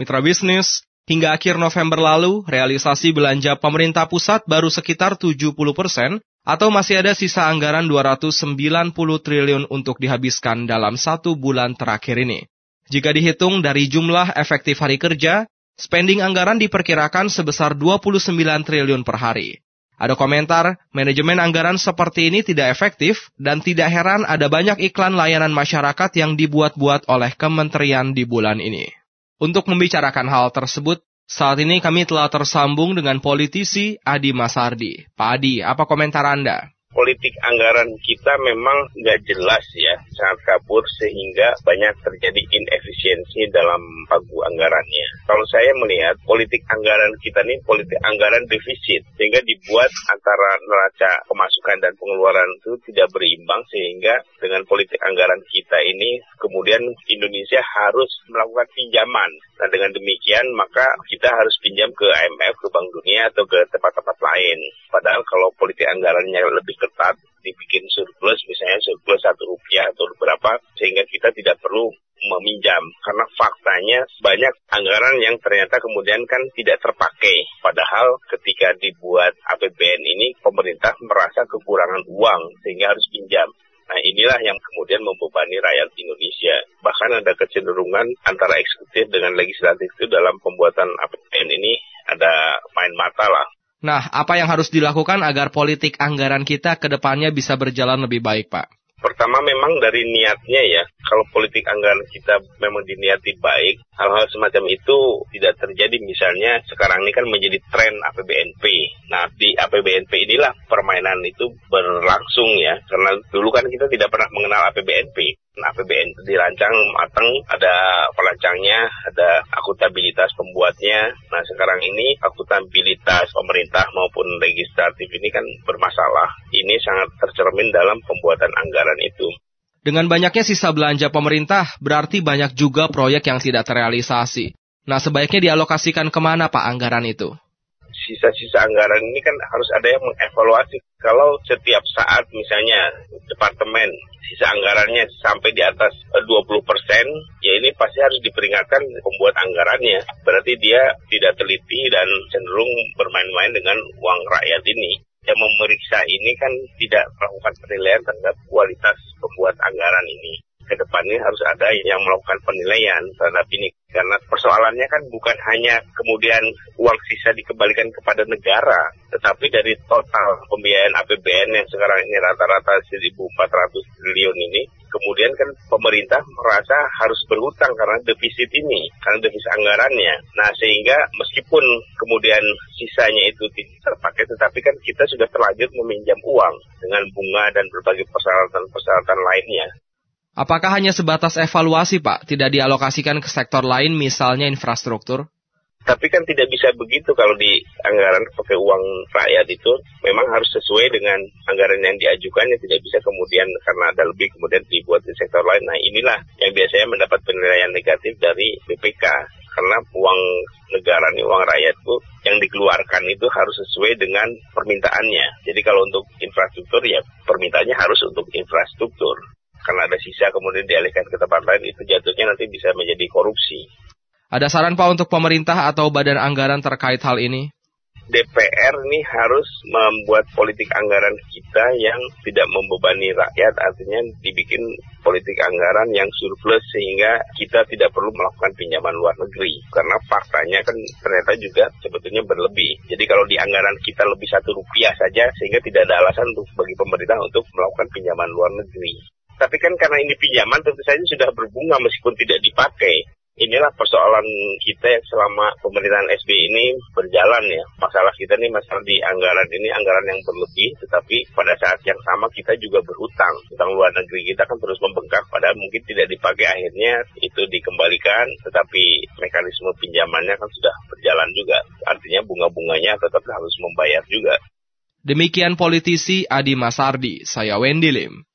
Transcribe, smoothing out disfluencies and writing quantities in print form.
Mitra bisnis, hingga akhir November lalu, realisasi belanja pemerintah pusat baru sekitar 70%, atau masih ada sisa anggaran 290 triliun untuk dihabiskan dalam 1 bulan terakhir ini. Jika dihitung dari jumlah efektif hari kerja, spending anggaran diperkirakan sebesar 29 triliun per hari. Ada komentar, manajemen anggaran seperti ini tidak efektif dan tidak heran ada banyak iklan layanan masyarakat yang dibuat-buat oleh kementerian di bulan ini. Untuk membicarakan hal tersebut, saat ini kami telah tersambung dengan politisi Adi Masardi. Pak Adi, apa komentar Anda? Politik anggaran kita memang nggak jelas ya, sangat kabur sehingga banyak terjadi inefisiensi dalam pagu anggarannya. Kalau saya melihat politik anggaran kita ini politik anggaran defisit, sehingga dibuat antara neraca pemasukan dan pengeluaran itu tidak berimbang, sehingga dengan politik anggaran kita ini kemudian Indonesia harus melakukan pinjaman. Nah dengan demikian maka kita harus pinjam ke IMF, ke Bank Dunia atau ke tempat-tempat lain. Padahal kalau politik anggarannya lebih ketat, dibikin surplus, misalnya surplus Rp1 atau berapa, sehingga kita tidak perlu meminjam. Karena faktanya banyak anggaran yang ternyata kemudian kan tidak terpakai. Padahal ketika dibuat APBN ini, pemerintah merasa kekurangan uang sehingga harus pinjam. Nah inilah yang kemudian membebani rakyat Indonesia. Bahkan ada kecenderungan antara eksekutif dengan legislatif itu dalam pembuatan APBN ini ada main mata lah. Nah, apa yang harus dilakukan agar politik anggaran kita ke depannya bisa berjalan lebih baik, Pak? Pertama memang dari niatnya ya, kalau politik anggaran kita memang diniati baik, hal-hal semacam itu tidak terjadi. Misalnya sekarang ini kan menjadi tren APBNP. Nah di APBNP inilah permainan itu berlangsung ya, karena dulu kan kita tidak pernah mengenal APBNP. Nah, APBN dirancang matang, ada perancangnya, ada akuntabilitas pembuatnya. Nah sekarang ini akuntabilitas pemerintah maupun legislatif ini kan bermasalah. Ini sangat tercermin dalam pembuatan anggaran itu. Dengan banyaknya sisa belanja pemerintah, berarti banyak juga proyek yang tidak terrealisasi. Nah sebaiknya dialokasikan kemana Pak anggaran itu? Sisa-sisa anggaran ini kan harus ada yang mengevaluasi. Kalau setiap saat misalnya departemen sisa anggarannya sampai di atas 20%, ya ini pasti harus diperingatkan pembuat anggarannya. Berarti dia tidak teliti dan cenderung bermain-main dengan uang rakyat ini. Yang memeriksa ini kan tidak melakukan penilaian terhadap kualitas pembuat anggaran ini. Kedepannya harus ada yang melakukan penilaian terhadap ini. Karena persoalannya kan bukan hanya kemudian uang sisa dikembalikan kepada negara, tetapi dari total pembiayaan APBN yang sekarang ini rata-rata 1.400 triliun ini, kemudian kan pemerintah merasa harus berhutang karena defisit ini, karena defisit anggarannya. Nah sehingga meskipun kemudian sisanya itu tidak terpakai, tetapi kan kita sudah terlanjur meminjam uang dengan bunga dan berbagai persyaratan-persyaratan lainnya. Apakah hanya sebatas evaluasi, Pak? Tidak dialokasikan ke sektor lain, misalnya infrastruktur? Tapi kan tidak bisa begitu kalau di anggaran pakai uang rakyat itu memang harus sesuai dengan anggaran yang diajukannya. Tidak bisa kemudian karena ada lebih kemudian dibuat di sektor lain. Nah inilah yang biasanya mendapat penilaian negatif dari BPK. Karena uang negara nih, uang rakyat itu yang dikeluarkan itu harus sesuai dengan permintaannya. Jadi kalau untuk infrastruktur ya permintaannya harus untuk infrastruktur. Karena ada sisa kemudian dialihkan ke tempat lain, itu jatuhnya nanti bisa menjadi korupsi. Ada saran Pak untuk pemerintah atau badan anggaran terkait hal ini? DPR ini harus membuat politik anggaran kita yang tidak membebani rakyat, artinya dibikin politik anggaran yang surplus sehingga kita tidak perlu melakukan pinjaman luar negeri. Karena faktanya kan ternyata juga sebetulnya berlebih. Jadi kalau di anggaran kita lebih Rp1 saja sehingga tidak ada alasan untuk bagi pemerintah untuk melakukan pinjaman luar negeri. Tapi kan karena ini pinjaman tentu saja sudah berbunga meskipun tidak dipakai. Inilah persoalan kita yang selama pemerintahan SBY ini berjalan ya. Masalah kita nih masalah di anggaran ini anggaran yang berlebih, tetapi pada saat yang sama kita juga berhutang. Hutang luar negeri kita kan terus membengkak padahal mungkin tidak dipakai, akhirnya itu dikembalikan, tetapi mekanisme pinjamannya kan sudah berjalan juga. Artinya bunga-bunganya tetap harus membayar juga. Demikian politisi Adi Masardi, saya Wendy Lim.